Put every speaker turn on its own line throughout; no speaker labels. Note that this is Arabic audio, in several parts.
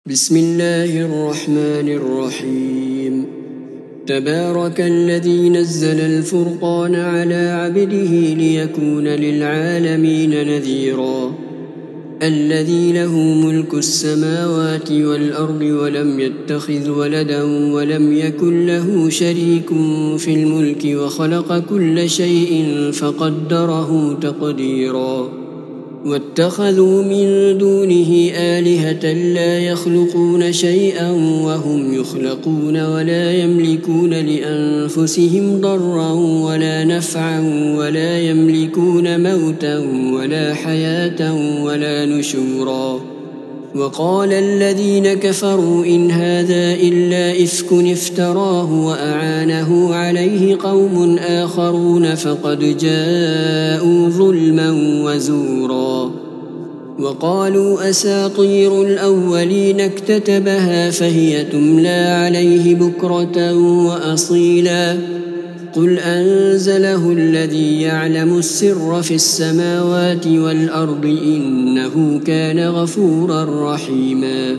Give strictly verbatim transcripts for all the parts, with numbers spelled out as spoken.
بسم الله الرحمن الرحيم. تبارك الذي نزل الفرقان على عبده ليكون للعالمين نذيرا. الذي له ملك السماوات والأرض ولم يتخذ ولدا ولم يكن له شريك في الملك وخلق كل شيء فقدره تقديرا. واتخذوا من دونه آلهة لا يخلقون شيئا وهم يخلقون ولا يملكون لأنفسهم ضرا ولا نفعا ولا يملكون موتا ولا حياة ولا نشورا. وقال الذين كفروا إن هذا إلا إفك افتراه وأعانه عليه قوم آخرون فقد جاءوا ظلما وزورا. وقالوا أساطير الأولين اكتتبها فهي تملى عليه بكرة وأصيلا. قل أنزله الذي يعلم السر في السماوات والأرض إنه كان غفورا رحيما.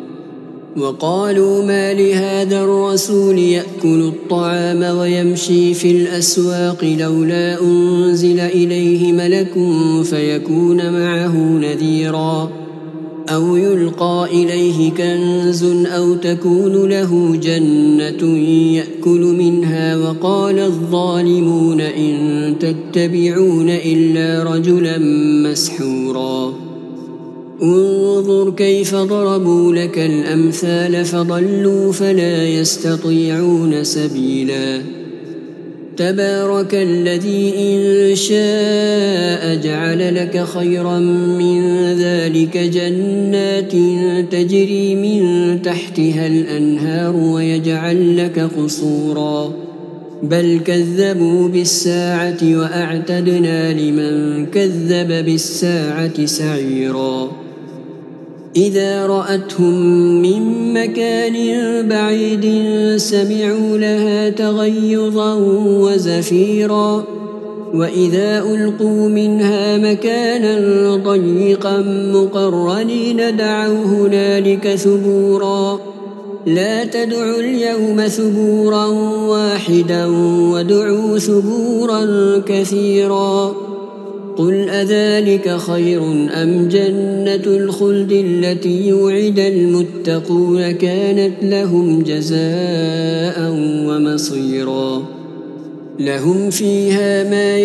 وقالوا ما لهذا الرسول يأكل الطعام ويمشي في الأسواق لولا أنزل إليه ملك فيكون معه نذيرا أو يلقى إليه كنز أو تكون له جنة يأكل منها. وقال الظالمون إن تتبعون إلا رجلا مسحورا. انظر كيف ضربوا لك الأمثال فضلوا فلا يستطيعون سبيلا. تبارك الذي إن شاء جعل لك خيرا من ذلك جنات تجري من تحتها الأنهار ويجعل لك قصورا. بل كذبوا بالساعة وأعتدنا لمن كذب بالساعة سعيرا. إذا رأتهم من مكان بعيد سمعوا لها تغيظا وزفيرا. وإذا ألقوا منها مكانا ضيقا مقرنين دعوا هنالك ثبورا. لا تدعوا اليوم ثبورا واحدا وادعوا ثبورا كثيرا. قل أذلك خير أم جنة الخلد التي يوعد المتقون كانت لهم جزاء ومصيرا. لهم فيها ما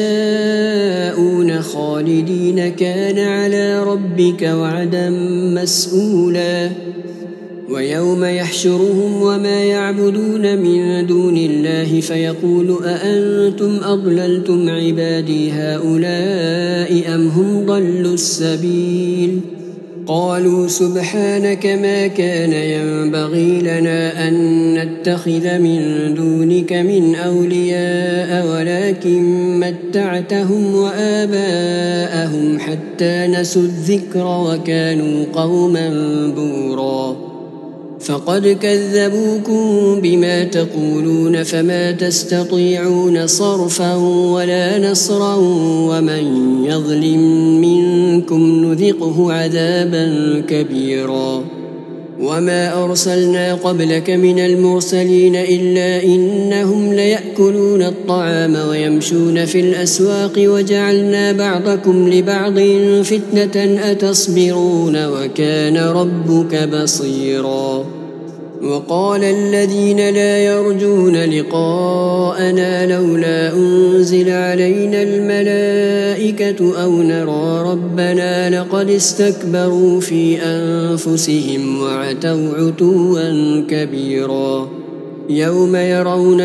يشاءون خالدين كان على ربك وعدا مسئولا. ويوم يحشرهم وما يعبدون من دون الله فيقول أأنتم أضللتم عبادي هؤلاء أم هم ضلوا السبيل. قالوا سبحانك ما كان ينبغي لنا أن نتخذ من دونك من أولياء ولكن متعتهم وآباءهم حتى نسوا الذكر وكانوا قوما بورا. فقد كذبوكم بما تقولون فما تستطيعون صرفا ولا نصرا ومن يظلم منكم نذقه عذابا كبيرا. وما أرسلنا قبلك من المرسلين إلا إنهم ليأكلون الطعام ويمشون في الأسواق وجعلنا بعضكم لبعض فتنة أتصبرون وكان ربك بصيرا. وقال الذين لا يرجون لقاءنا لولا أنزل علينا الملائكة أو نرى ربنا لقد استكبروا في أنفسهم وعتوا عتوا كبيرا. يوم يرون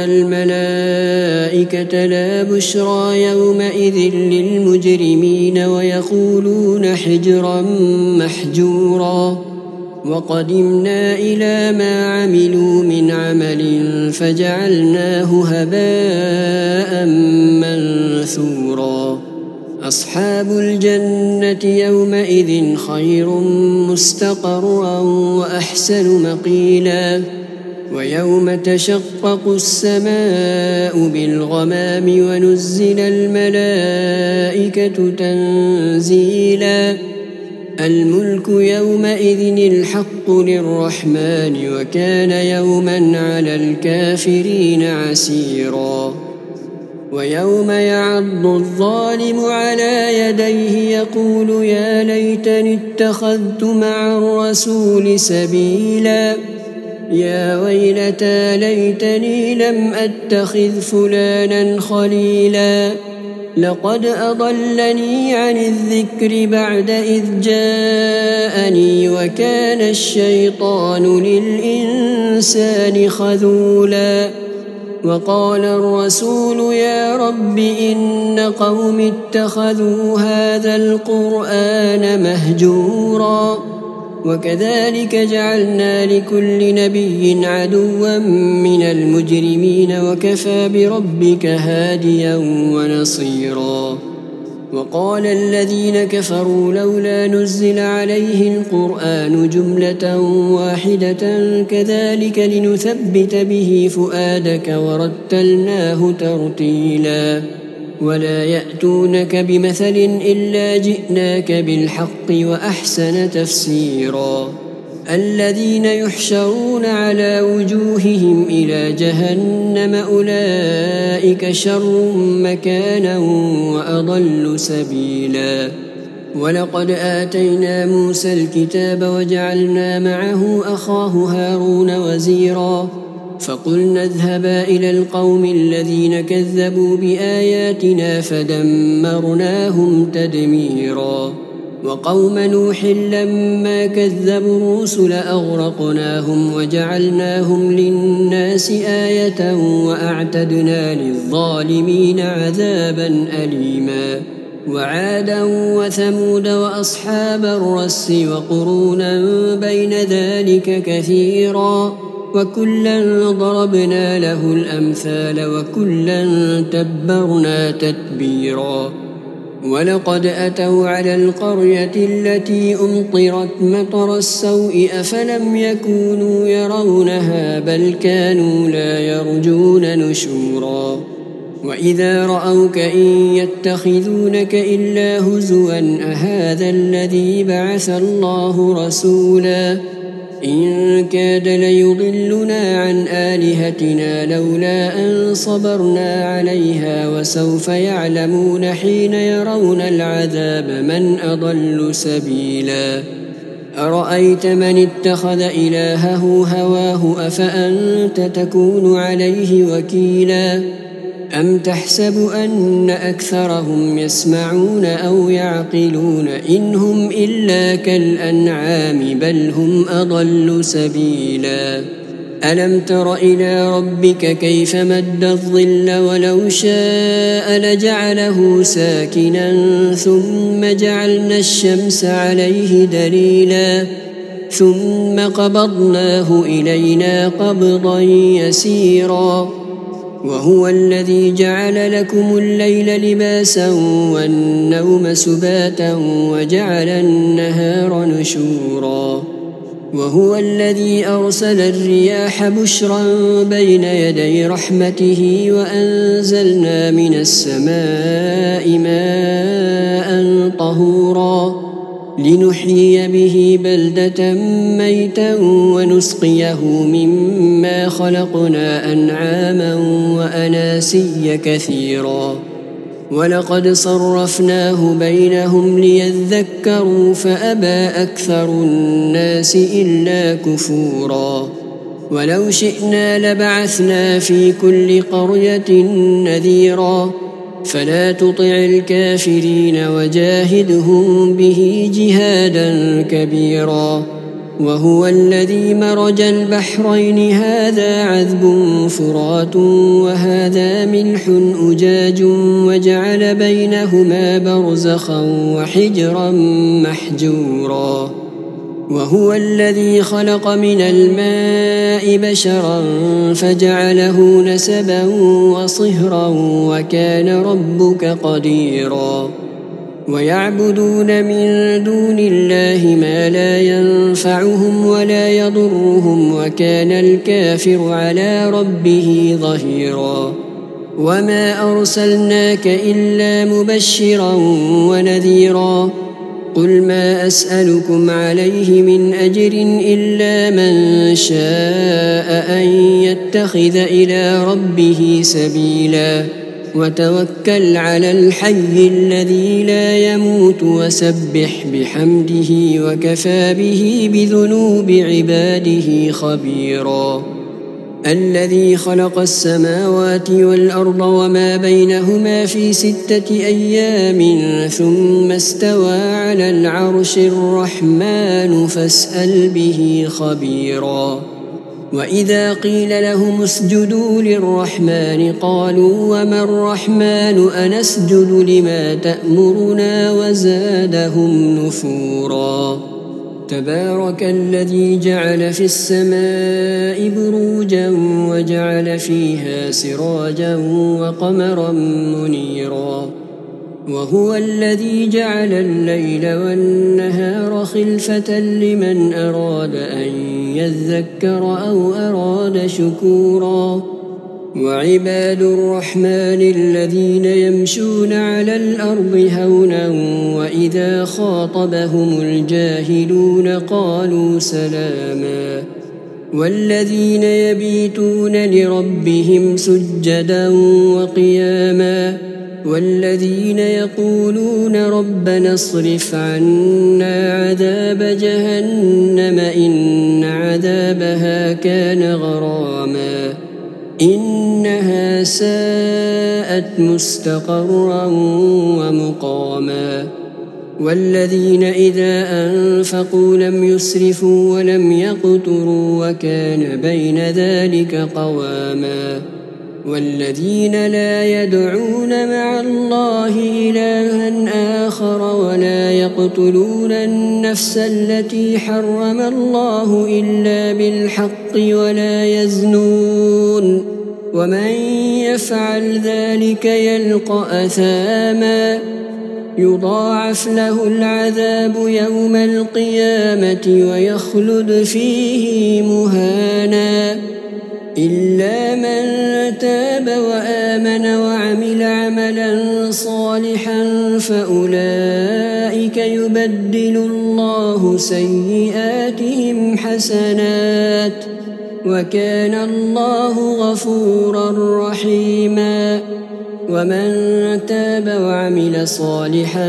الملائكة لا بشرى يومئذ للمجرمين ويقولون حجرا محجورا. وقدمنا إلى ما عملوا من عمل فجعلناه هباء منثورا. أصحاب الجنة يومئذ خير مستقرا وأحسن مقيلا. ويوم تشقق السماء بالغمام ونزل الملائكة تنزيلا. الملك يومئذ الحق للرحمن وكان يوما على الكافرين عسيرا ويوم يعض الظالم على يديه يقول يا ليتني اتخذت مع الرسول سبيلا يا ويلتى ليتني لم أتخذ فلانا خليلا لقد أضلني عن الذكر بعد إذ جاءني وكان الشيطان للإنسان خذولا وقال الرسول يا رب إن قوم اتخذوا هذا القرآن مهجورا وكذلك جعلنا لكل نبي عدوا من المجرمين وكفى بربك هاديا ونصيرا وقال الذين كفروا لولا نزل عليه القرآن جملة واحدة كذلك لنثبت به فؤادك ورتلناه ترتيلا ولا يأتونك بمثل إلا جئناك بالحق وأحسن تفسيرا الذين يحشرون على وجوههم إلى جهنم أولئك شر مكانا وأضل سبيلا ولقد آتينا موسى الكتاب وجعلنا معه أخاه هارون وزيرا فقلنا اذهبا إلى القوم الذين كذبوا بآياتنا فدمرناهم تدميرا وقوم نوح لما كذبوا الرسل أغرقناهم وجعلناهم للناس آية وأعتدنا للظالمين عذابا أليما وعادا وثمود وأصحاب الرس وقرونا بين ذلك كثيرا وكلا ضربنا له الأمثال وكلا تبرنا تتبيرا ولقد أتوا على القرية التي أمطرت مطر السوء أفلم يكونوا يرونها بل كانوا لا يرجون نشورا وإذا رأوك إن يتخذونك إلا هزوا أهذا الذي بعث الله رسولا إن كاد ليضلنا عن آلهتنا لولا أن صبرنا عليها وسوف يعلمون حين يرون العذاب من أضل سبيلا أرأيت من اتخذ إلهه هواه أفأنت تكون عليه وكيلا أم تحسب أن أكثرهم يسمعون أو يعقلون إن هم إلا كالأنعام بل هم أضل سبيلا ألم تر إلى ربك كيف مد الظل ولو شاء لجعله ساكنا ثم جعلنا الشمس عليه دليلا ثم قبضناه إلينا قبضا يسيرا وهو الذي جعل لكم الليل لباسا والنوم سباتا وجعل النهار نشورا وهو الذي أرسل الرياح بشرا بين يدي رحمته وأنزلنا من السماء ماء طهورا لنحيي به بلدة ميتا ونسقيه مما خلقنا أنعاما وأناسيا كثيرا ولقد صرفناه بينهم ليذكروا فأبى أكثر الناس إلا كفورا ولو شئنا لبعثنا في كل قرية نذيرا فلا تطع الكافرين وجاهدهم به جهادا كبيرا وهو الذي مرج البحرين هذا عذب فرات وهذا ملح أجاج وجعل بينهما برزخا وحجرا محجورا وهو الذي خلق من الماء بشرا فجعله نسبا وصهرا وكان ربك قديرا ويعبدون من دون الله ما لا ينفعهم ولا يضرهم وكان الكافر على ربه ظهيرا وما أرسلناك إلا مبشرا ونذيرا قل ما أسألكم عليه من أجر إلا من شاء أن يتخذ إلى ربه سبيلا وتوكل على الحي الذي لا يموت وسبح بحمده وكفى به بذنوب عباده خبيرا الذي خلق السماوات والأرض وما بينهما في ستة أيام ثم استوى على العرش الرحمن فاسأل به خبيرا وإذا قيل لهم اسجدوا للرحمن قالوا وما الرحمن أنسجد لما تأمرنا وزادهم نفورا تبارك الذي جعل في السماء بروجا وجعل فيها سراجا وقمرا منيرا وهو الذي جعل الليل والنهار خلفة لمن أراد أن يذكر أو أراد شكورا وعباد الرحمن الذين يمشون على الأرض هونا وإذا خاطبهم الجاهلون قالوا سلاما والذين يبيتون لربهم سجدا وقياما والذين يقولون ربنا اصرف عنا عذاب جهنم إن عذابها كان غراما إنها ساءت مستقرا ومقاما والذين إذا أنفقوا لم يسرفوا ولم يقتروا وكان بين ذلك قواما والذين لا يدعون مع الله إلها آخر ولا يقتلون النفس التي حرم الله إلا بالحق ولا يزنون ومن يفعل ذلك يلقى أثاما يضاعف له العذاب يوم القيامة ويخلد فيه مهانا إلا من تاب وآمن وعمل عملا صالحا فأولئك يبدل الله سيئاتهم حسنات وكان الله غفورا رحيما ومن تاب وعمل صالحا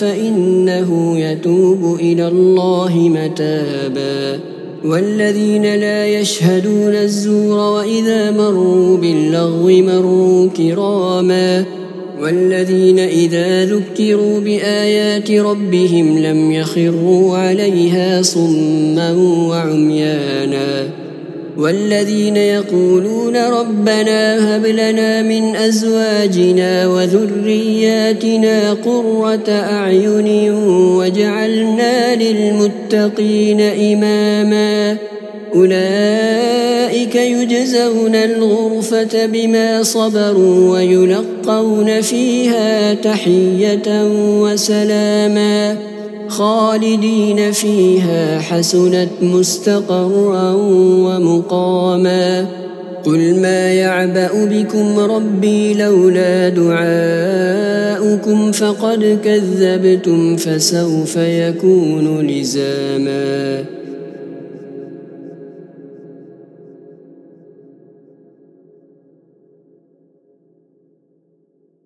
فإنه يتوب إلى الله متابا والذين لا يشهدون الزور وإذا مروا باللغو مروا كراما والذين إذا ذكروا بآيات ربهم لم يخروا عليها صما وعميانا والذين يقولون ربنا هب لنا من أزواجنا وذرياتنا قرة أعين واجعلنا للمتقين إماما أولئك يجزون الغرفة بما صبروا ويلقون فيها تحية وسلاما خالدين فيها حسنت مستقرا ومقاما قل ما يعبأ بكم ربي لولا دعاؤكم فقد كذبتم فسوف يكون لزاما